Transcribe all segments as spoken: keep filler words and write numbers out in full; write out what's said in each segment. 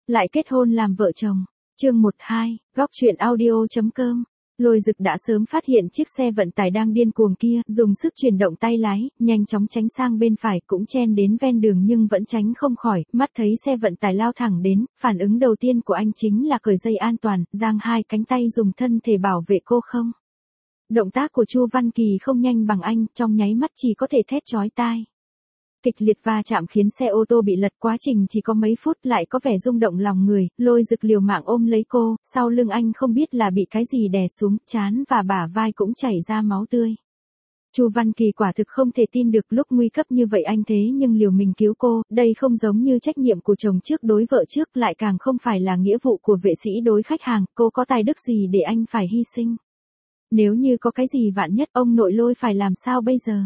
Lại kết hôn làm vợ chồng. Chương một hai, góc truyện audio.com. Lôi Dực đã sớm phát hiện chiếc xe vận tải đang điên cuồng kia, dùng sức chuyển động tay lái, nhanh chóng tránh sang bên phải, cũng chen đến ven đường nhưng vẫn tránh không khỏi, mắt thấy xe vận tải lao thẳng đến, phản ứng đầu tiên của anh chính là cởi dây an toàn, giang hai cánh tay dùng thân thể bảo vệ cô không. Động tác của Chu Văn Kỳ không nhanh bằng anh, trong nháy mắt chỉ có thể thét chói tai. Kịch liệt va chạm khiến xe ô tô bị lật, quá trình chỉ có mấy phút lại có vẻ rung động lòng người, Lôi Dực liều mạng ôm lấy cô, sau lưng anh không biết là bị cái gì đè xuống, trán và bả vai cũng chảy ra máu tươi. Chu Văn Kỳ quả thực không thể tin được lúc nguy cấp như vậy anh thế nhưng liều mình cứu cô, đây không giống như trách nhiệm của chồng trước đối vợ trước, lại càng không phải là nghĩa vụ của vệ sĩ đối khách hàng, cô có tài đức gì để anh phải hy sinh. Nếu như có cái gì vạn nhất ông nội Lôi phải làm sao bây giờ?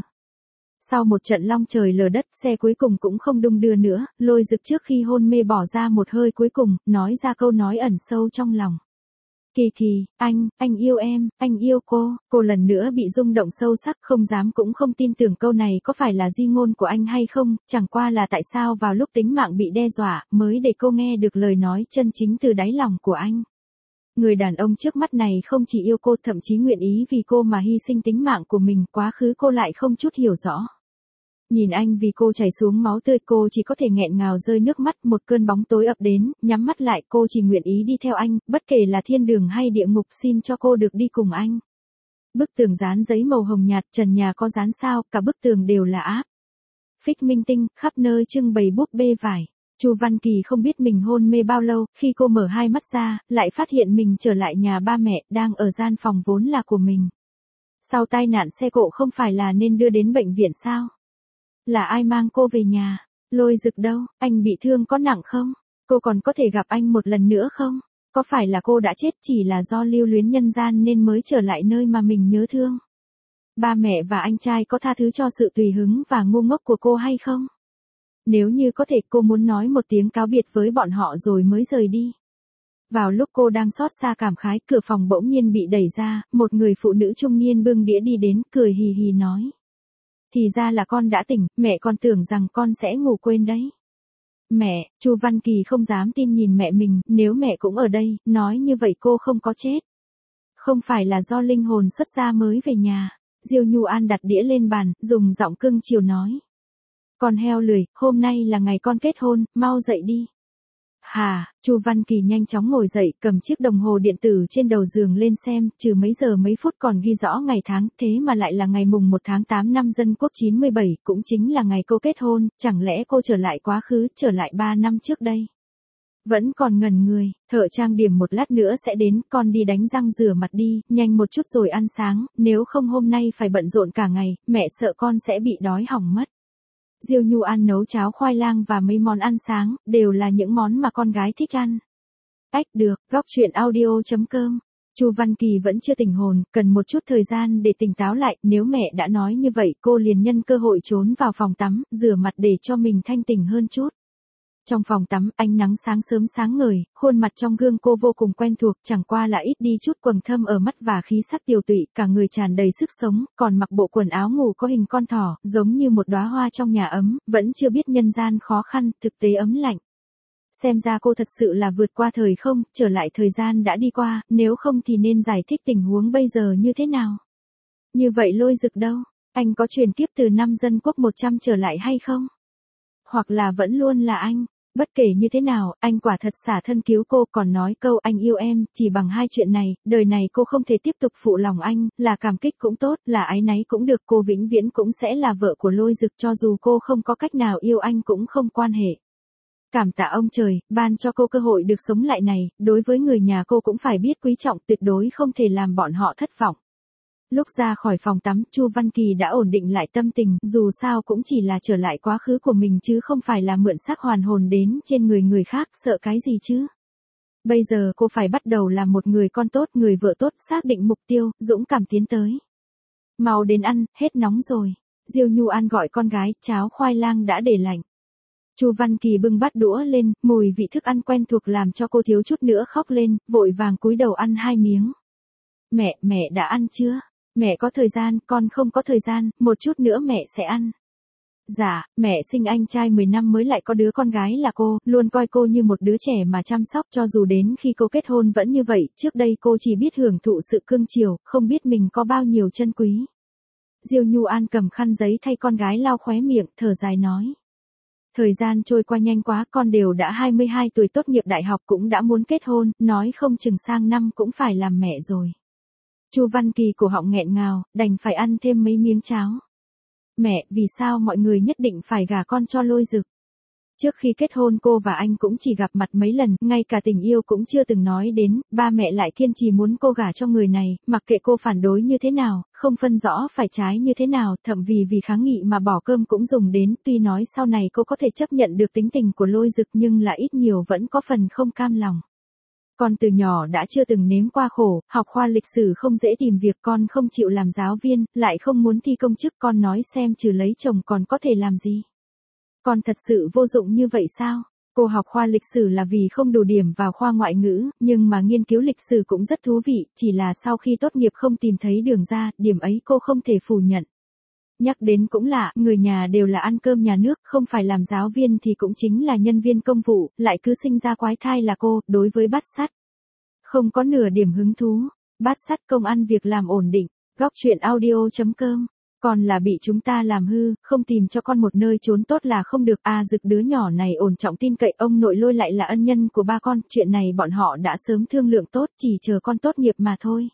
Sau một trận long trời lở đất, xe cuối cùng cũng không đung đưa nữa, Lôi Dực trước khi hôn mê bỏ ra một hơi cuối cùng, nói ra câu nói ẩn sâu trong lòng. Kỳ Kỳ, anh, anh yêu em, anh yêu cô, cô lần nữa bị rung động sâu sắc, không dám cũng không tin tưởng câu này có phải là di ngôn của anh hay không, chẳng qua là tại sao vào lúc tính mạng bị đe dọa, mới để cô nghe được lời nói chân chính từ đáy lòng của anh. Người đàn ông trước mắt này không chỉ yêu cô, thậm chí nguyện ý vì cô mà hy sinh tính mạng của mình, quá khứ cô lại không chút hiểu rõ. Nhìn anh vì cô chảy xuống máu tươi, cô chỉ có thể nghẹn ngào rơi nước mắt, một cơn bóng tối ập đến, nhắm mắt lại, cô chỉ nguyện ý đi theo anh, bất kể là thiên đường hay địa ngục, xin cho cô được đi cùng anh. Bức tường dán giấy màu hồng nhạt, trần nhà có dán sao, cả bức tường đều là áp phích minh tinh, khắp nơi trưng bày búp bê vải. Chu Văn Kỳ không biết mình hôn mê bao lâu, khi cô mở hai mắt ra, lại phát hiện mình trở lại nhà ba mẹ, đang ở gian phòng vốn là của mình. Sau tai nạn xe cộ không phải là nên đưa đến bệnh viện sao? Là ai mang cô về nhà? Lôi Dực đâu? Anh bị thương có nặng không? Cô còn có thể gặp anh một lần nữa không? Có phải là cô đã chết chỉ là do lưu luyến nhân gian nên mới trở lại nơi mà mình nhớ thương? Ba mẹ và anh trai có tha thứ cho sự tùy hứng và ngu ngốc của cô hay không? Nếu như có thể, cô muốn nói một tiếng cáo biệt với bọn họ rồi mới rời đi. Vào lúc cô đang xót xa cảm khái, cửa phòng bỗng nhiên bị đẩy ra, một người phụ nữ trung niên bưng đĩa đi đến, cười hì hì nói. Thì ra là con đã tỉnh, mẹ còn tưởng rằng con sẽ ngủ quên đấy. Mẹ, Chu Văn Kỳ không dám tin nhìn mẹ mình, nếu mẹ cũng ở đây, nói như vậy cô không có chết. Không phải là do linh hồn xuất gia mới về nhà. Diêu Nhu An đặt đĩa lên bàn, dùng giọng cưng chiều nói. Con heo lười, hôm nay là ngày con kết hôn, mau dậy đi. Hà, Chu Văn Kỳ nhanh chóng ngồi dậy, cầm chiếc đồng hồ điện tử trên đầu giường lên xem, trừ mấy giờ mấy phút còn ghi rõ ngày tháng, thế mà lại là ngày mùng một tháng tám năm Dân Quốc chín mươi bảy, cũng chính là ngày cô kết hôn, chẳng lẽ cô trở lại quá khứ, trở lại ba năm trước đây. Vẫn còn ngẩn người, thợ trang điểm một lát nữa sẽ đến, con đi đánh răng rửa mặt đi, nhanh một chút rồi ăn sáng, nếu không hôm nay phải bận rộn cả ngày, mẹ sợ con sẽ bị đói hỏng mất. Diêu Nhu An nấu cháo khoai lang và mấy món ăn sáng, đều là những món mà con gái thích ăn. Ách được, góc truyện audio.com. Chu Văn Kỳ vẫn chưa tỉnh hồn, cần một chút thời gian để tỉnh táo lại, nếu mẹ đã nói như vậy, cô liền nhân cơ hội trốn vào phòng tắm, rửa mặt để cho mình thanh tỉnh hơn chút. Trong phòng tắm, ánh nắng sáng sớm sáng ngời, khuôn mặt trong gương cô vô cùng quen thuộc, chẳng qua là ít đi chút quầng thâm ở mắt và khí sắc tiều tụy, cả người tràn đầy sức sống, còn mặc bộ quần áo ngủ có hình con thỏ, giống như một đóa hoa trong nhà ấm, vẫn chưa biết nhân gian khó khăn, thực tế ấm lạnh. Xem ra cô thật sự là vượt qua thời không, trở lại thời gian đã đi qua, nếu không thì nên giải thích tình huống bây giờ như thế nào. Như vậy Lôi Dực đâu? Anh có chuyển kiếp từ năm Dân Quốc một trăm trở lại hay không? Hoặc là vẫn luôn là anh? Bất kể như thế nào, anh quả thật xả thân cứu cô, còn nói câu anh yêu em, chỉ bằng hai chuyện này, đời này cô không thể tiếp tục phụ lòng anh, là cảm kích cũng tốt, là áy náy cũng được, cô vĩnh viễn cũng sẽ là vợ của Lôi Dực, cho dù cô không có cách nào yêu anh cũng không quan hệ. Cảm tạ ông trời, ban cho cô cơ hội được sống lại này, đối với người nhà cô cũng phải biết quý trọng, tuyệt đối không thể làm bọn họ thất vọng. Lúc ra khỏi phòng tắm, Chu Văn Kỳ đã ổn định lại tâm tình, dù sao cũng chỉ là trở lại quá khứ của mình chứ không phải là mượn xác hoàn hồn đến trên người người khác, sợ cái gì chứ. Bây giờ cô phải bắt đầu làm một người con tốt, người vợ tốt, xác định mục tiêu, dũng cảm tiến tới. Mau đến ăn, hết nóng rồi. Diêu Nhu An gọi con gái, cháo khoai lang đã để lạnh. Chu Văn Kỳ bưng bát đũa lên, mùi vị thức ăn quen thuộc làm cho cô thiếu chút nữa khóc lên, vội vàng cúi đầu ăn hai miếng. Mẹ, mẹ đã ăn chưa? Mẹ có thời gian, con không có thời gian, một chút nữa mẹ sẽ ăn. Dạ, mẹ sinh anh trai mười năm mới lại có đứa con gái là cô, luôn coi cô như một đứa trẻ mà chăm sóc cho dù đến khi cô kết hôn vẫn như vậy, trước đây cô chỉ biết hưởng thụ sự cưng chiều, không biết mình có bao nhiêu trân quý. Diêu Nhu An cầm khăn giấy thay con gái lau khóe miệng, thở dài nói. Thời gian trôi qua nhanh quá, con đều đã hai mươi hai tuổi tốt nghiệp đại học cũng đã muốn kết hôn, nói không chừng sang năm cũng phải làm mẹ rồi. Chu Văn Kỳ cổ họng nghẹn ngào, đành phải ăn thêm mấy miếng cháo. Mẹ, vì sao mọi người nhất định phải gả con cho Lôi Dực? Trước khi kết hôn cô và anh cũng chỉ gặp mặt mấy lần, ngay cả tình yêu cũng chưa từng nói đến, ba mẹ lại kiên trì muốn cô gả cho người này, mặc kệ cô phản đối như thế nào, không phân rõ phải trái như thế nào, thậm vì vì kháng nghị mà bỏ cơm cũng dùng đến, tuy nói sau này cô có thể chấp nhận được tính tình của Lôi Dực nhưng là ít nhiều vẫn có phần không cam lòng. Con từ nhỏ đã chưa từng nếm qua khổ, học khoa lịch sử không dễ tìm việc, con không chịu làm giáo viên, lại không muốn thi công chức, con nói xem trừ lấy chồng còn có thể làm gì. Con thật sự vô dụng như vậy sao? Cô học khoa lịch sử là vì không đủ điểm vào khoa ngoại ngữ, nhưng mà nghiên cứu lịch sử cũng rất thú vị, chỉ là sau khi tốt nghiệp không tìm thấy đường ra, điểm ấy cô không thể phủ nhận. Nhắc đến cũng lạ, người nhà đều là ăn cơm nhà nước, không phải làm giáo viên thì cũng chính là nhân viên công vụ, lại cứ sinh ra quái thai là cô, đối với bát sắt. Không có nửa điểm hứng thú, bát sắt công ăn việc làm ổn định, góc chuyện audio chấm com. Còn là bị chúng ta làm hư, không tìm cho con một nơi trốn tốt là không được. A Dực đứa nhỏ này ổn trọng tin cậy, ông nội Lôi lại là ân nhân của ba con, chuyện này bọn họ đã sớm thương lượng tốt, chỉ chờ con tốt nghiệp mà thôi.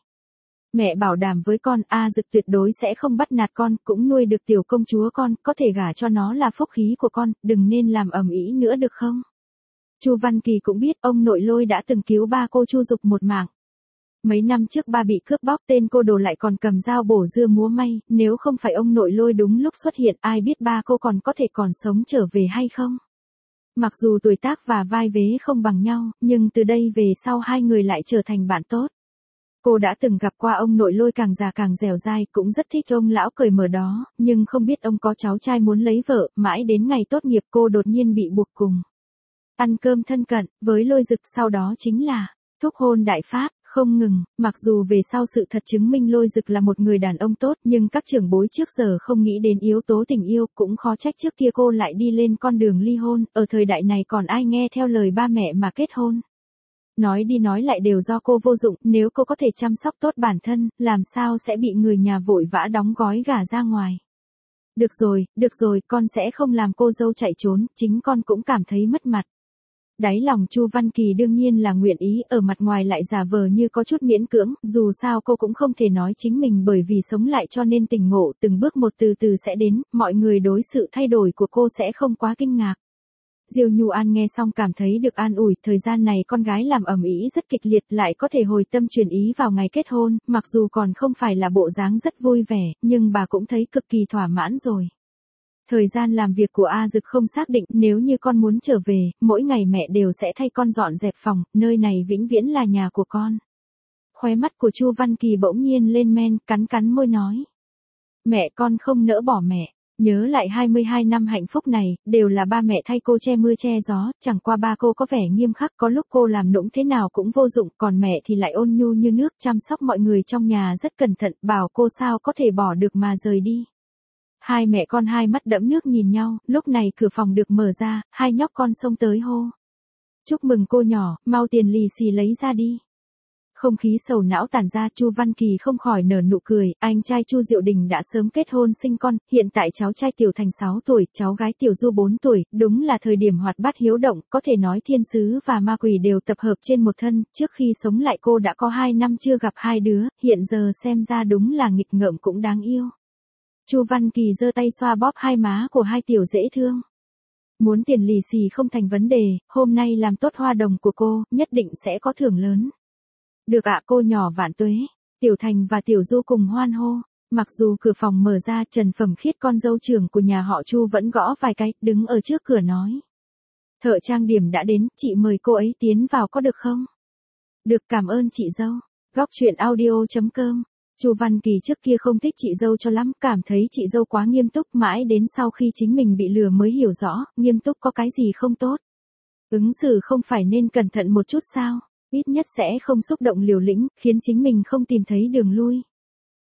Mẹ bảo đảm với con, A Dực tuyệt đối sẽ không bắt nạt con, cũng nuôi được tiểu công chúa con, có thể gả cho nó là phúc khí của con, đừng nên làm ầm ĩ nữa được không? Chu Văn Kỳ cũng biết ông nội Lôi đã từng cứu ba cô Chu Dục một mạng. Mấy năm trước ba bị cướp bóc, tên cô đồ lại còn cầm dao bổ dưa múa may, nếu không phải ông nội Lôi đúng lúc xuất hiện, ai biết ba cô còn có thể còn sống trở về hay không? Mặc dù tuổi tác và vai vế không bằng nhau, nhưng từ đây về sau hai người lại trở thành bạn tốt. Cô đã từng gặp qua ông nội Lôi càng già càng dẻo dai, cũng rất thích ông lão cởi mở đó, nhưng không biết ông có cháu trai muốn lấy vợ, mãi đến ngày tốt nghiệp cô đột nhiên bị buộc cùng ăn cơm thân cận với Lôi Dực, sau đó chính là thúc hôn đại pháp. Không ngừng, mặc dù về sau sự thật chứng minh Lôi Dực là một người đàn ông tốt, nhưng các trưởng bối trước giờ không nghĩ đến yếu tố tình yêu, cũng khó trách trước kia cô lại đi lên con đường ly hôn, ở thời đại này còn ai nghe theo lời ba mẹ mà kết hôn. Nói đi nói lại đều do cô vô dụng, nếu cô có thể chăm sóc tốt bản thân, làm sao sẽ bị người nhà vội vã đóng gói gả ra ngoài. Được rồi, được rồi, con sẽ không làm cô dâu chạy trốn, chính con cũng cảm thấy mất mặt. Đáy lòng Chu Văn Kỳ đương nhiên là nguyện ý, ở mặt ngoài lại giả vờ như có chút miễn cưỡng, dù sao cô cũng không thể nói chính mình bởi vì sống lại cho nên tỉnh ngộ, từng bước một từ từ sẽ đến, mọi người đối sự thay đổi của cô sẽ không quá kinh ngạc. Diêu Nhu An nghe xong cảm thấy được an ủi, thời gian này con gái làm ầm ĩ rất kịch liệt, lại có thể hồi tâm chuyển ý vào ngày kết hôn, mặc dù còn không phải là bộ dáng rất vui vẻ, nhưng bà cũng thấy cực kỳ thỏa mãn rồi. Thời gian làm việc của A Dực không xác định, nếu như con muốn trở về, mỗi ngày mẹ đều sẽ thay con dọn dẹp phòng, nơi này vĩnh viễn là nhà của con. Khóe mắt của Chu Văn Kỳ bỗng nhiên lên men, cắn cắn môi nói. Mẹ con không nỡ bỏ mẹ, nhớ lại hai mươi hai năm hạnh phúc này, đều là ba mẹ thay cô che mưa che gió, chẳng qua ba cô có vẻ nghiêm khắc, có lúc cô làm nũng thế nào cũng vô dụng, còn mẹ thì lại ôn nhu như nước, chăm sóc mọi người trong nhà rất cẩn thận, bảo cô sao có thể bỏ được mà rời đi. Hai mẹ con hai mắt đẫm nước nhìn nhau, lúc này cửa phòng được mở ra, hai nhóc con xông tới hô. Chúc mừng cô nhỏ, mau tiền lì xì lấy ra đi. Không khí sầu não tản ra, Chu Văn Kỳ không khỏi nở nụ cười, anh trai Chu Diệu Đình đã sớm kết hôn sinh con, hiện tại cháu trai Tiểu Thành sáu tuổi, cháu gái Tiểu Du bốn tuổi, đúng là thời điểm hoạt bát hiếu động, có thể nói thiên sứ và ma quỷ đều tập hợp trên một thân, trước khi sống lại cô đã có hai năm chưa gặp hai đứa, hiện giờ xem ra đúng là nghịch ngợm cũng đáng yêu. Chu Văn Kỳ giơ tay xoa bóp hai má của hai tiểu dễ thương. Muốn tiền lì xì không thành vấn đề, hôm nay làm tốt hoa đồng của cô, nhất định sẽ có thưởng lớn. Được ạ, cô nhỏ vạn tuế. Tiểu Thành và Tiểu Du cùng hoan hô. Mặc dù cửa phòng mở ra, Trần Phẩm Khiết con dâu trưởng của nhà họ Chu vẫn gõ vài cái, đứng ở trước cửa nói. Thợ trang điểm đã đến, chị mời cô ấy tiến vào có được không? Được, cảm ơn chị dâu. Góc chuyện audio chấm com. Chu Văn Kỳ trước kia không thích chị dâu cho lắm, cảm thấy chị dâu quá nghiêm túc, mãi đến sau khi chính mình bị lừa mới hiểu rõ, nghiêm túc có cái gì không tốt. Ứng xử không phải nên cẩn thận một chút sao, ít nhất sẽ không xúc động liều lĩnh, khiến chính mình không tìm thấy đường lui.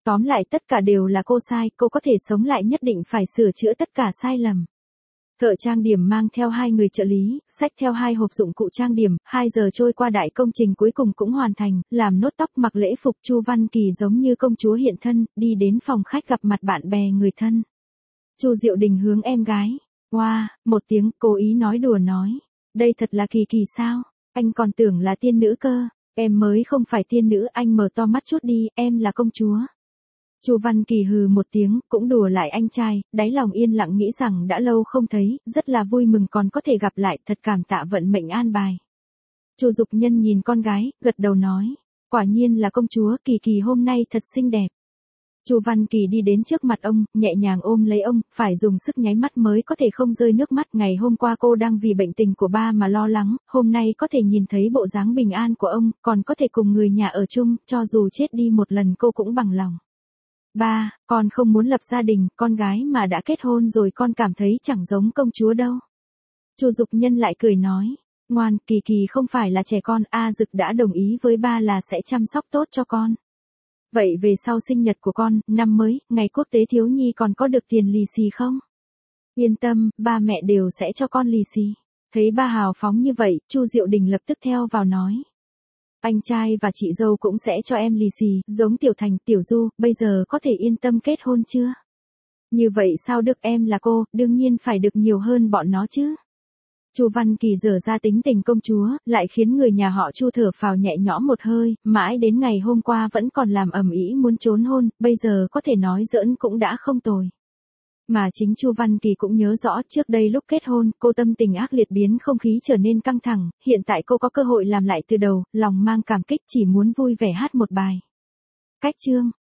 Tóm lại tất cả đều là cô sai, cô có thể sống lại nhất định phải sửa chữa tất cả sai lầm. Thợ trang điểm mang theo hai người trợ lý, xách theo hai hộp dụng cụ trang điểm, hai giờ trôi qua đại công trình cuối cùng cũng hoàn thành, làm nốt tóc mặc lễ phục Chu Văn Kỳ giống như công chúa hiện thân, đi đến phòng khách gặp mặt bạn bè người thân. Chu Diệu Đình hướng em gái, wow, một tiếng, cố ý nói đùa nói, đây thật là Kỳ Kỳ sao, anh còn tưởng là tiên nữ cơ, em mới không phải tiên nữ, anh mở to mắt chút đi, em là công chúa. Chu Văn Kỳ hừ một tiếng, cũng đùa lại anh trai, đáy lòng yên lặng nghĩ rằng đã lâu không thấy, rất là vui mừng còn có thể gặp lại, thật cảm tạ vận mệnh an bài. Chu Dục Nhân nhìn con gái, gật đầu nói, quả nhiên là công chúa, Kỳ Kỳ hôm nay thật xinh đẹp. Chu Văn Kỳ đi đến trước mặt ông, nhẹ nhàng ôm lấy ông, phải dùng sức nháy mắt mới có thể không rơi nước mắt. Ngày hôm qua cô đang vì bệnh tình của ba mà lo lắng, hôm nay có thể nhìn thấy bộ dáng bình an của ông, còn có thể cùng người nhà ở chung, cho dù chết đi một lần cô cũng bằng lòng. Ba, con không muốn lập gia đình, con gái mà đã kết hôn rồi con cảm thấy chẳng giống công chúa đâu. Chu Dục Nhân lại cười nói, ngoan, Kỳ Kỳ không phải là trẻ con, A Dực đã đồng ý với ba là sẽ chăm sóc tốt cho con. Vậy về sau sinh nhật của con, năm mới, ngày quốc tế thiếu nhi còn có được tiền lì xì không? Yên tâm, ba mẹ đều sẽ cho con lì xì. Thấy ba hào phóng như vậy, Chu Diệu Đình lập tức theo vào nói. Anh trai và chị dâu cũng sẽ cho em lì xì, giống Tiểu Thành, Tiểu Du, bây giờ có thể yên tâm kết hôn chưa? Như vậy sao được, em là cô, đương nhiên phải được nhiều hơn bọn nó chứ. Chu Văn Kỳ dở ra tính tình công chúa, lại khiến người nhà họ Chu thở phào nhẹ nhõm một hơi, mãi đến ngày hôm qua vẫn còn làm ầm ĩ muốn trốn hôn, bây giờ có thể nói giỡn cũng đã không tồi. Mà chính Chu Văn Kỳ cũng nhớ rõ, trước đây lúc kết hôn, cô tâm tình ác liệt biến không khí trở nên căng thẳng, hiện tại cô có cơ hội làm lại từ đầu, lòng mang cảm kích chỉ muốn vui vẻ hát một bài. Cách chương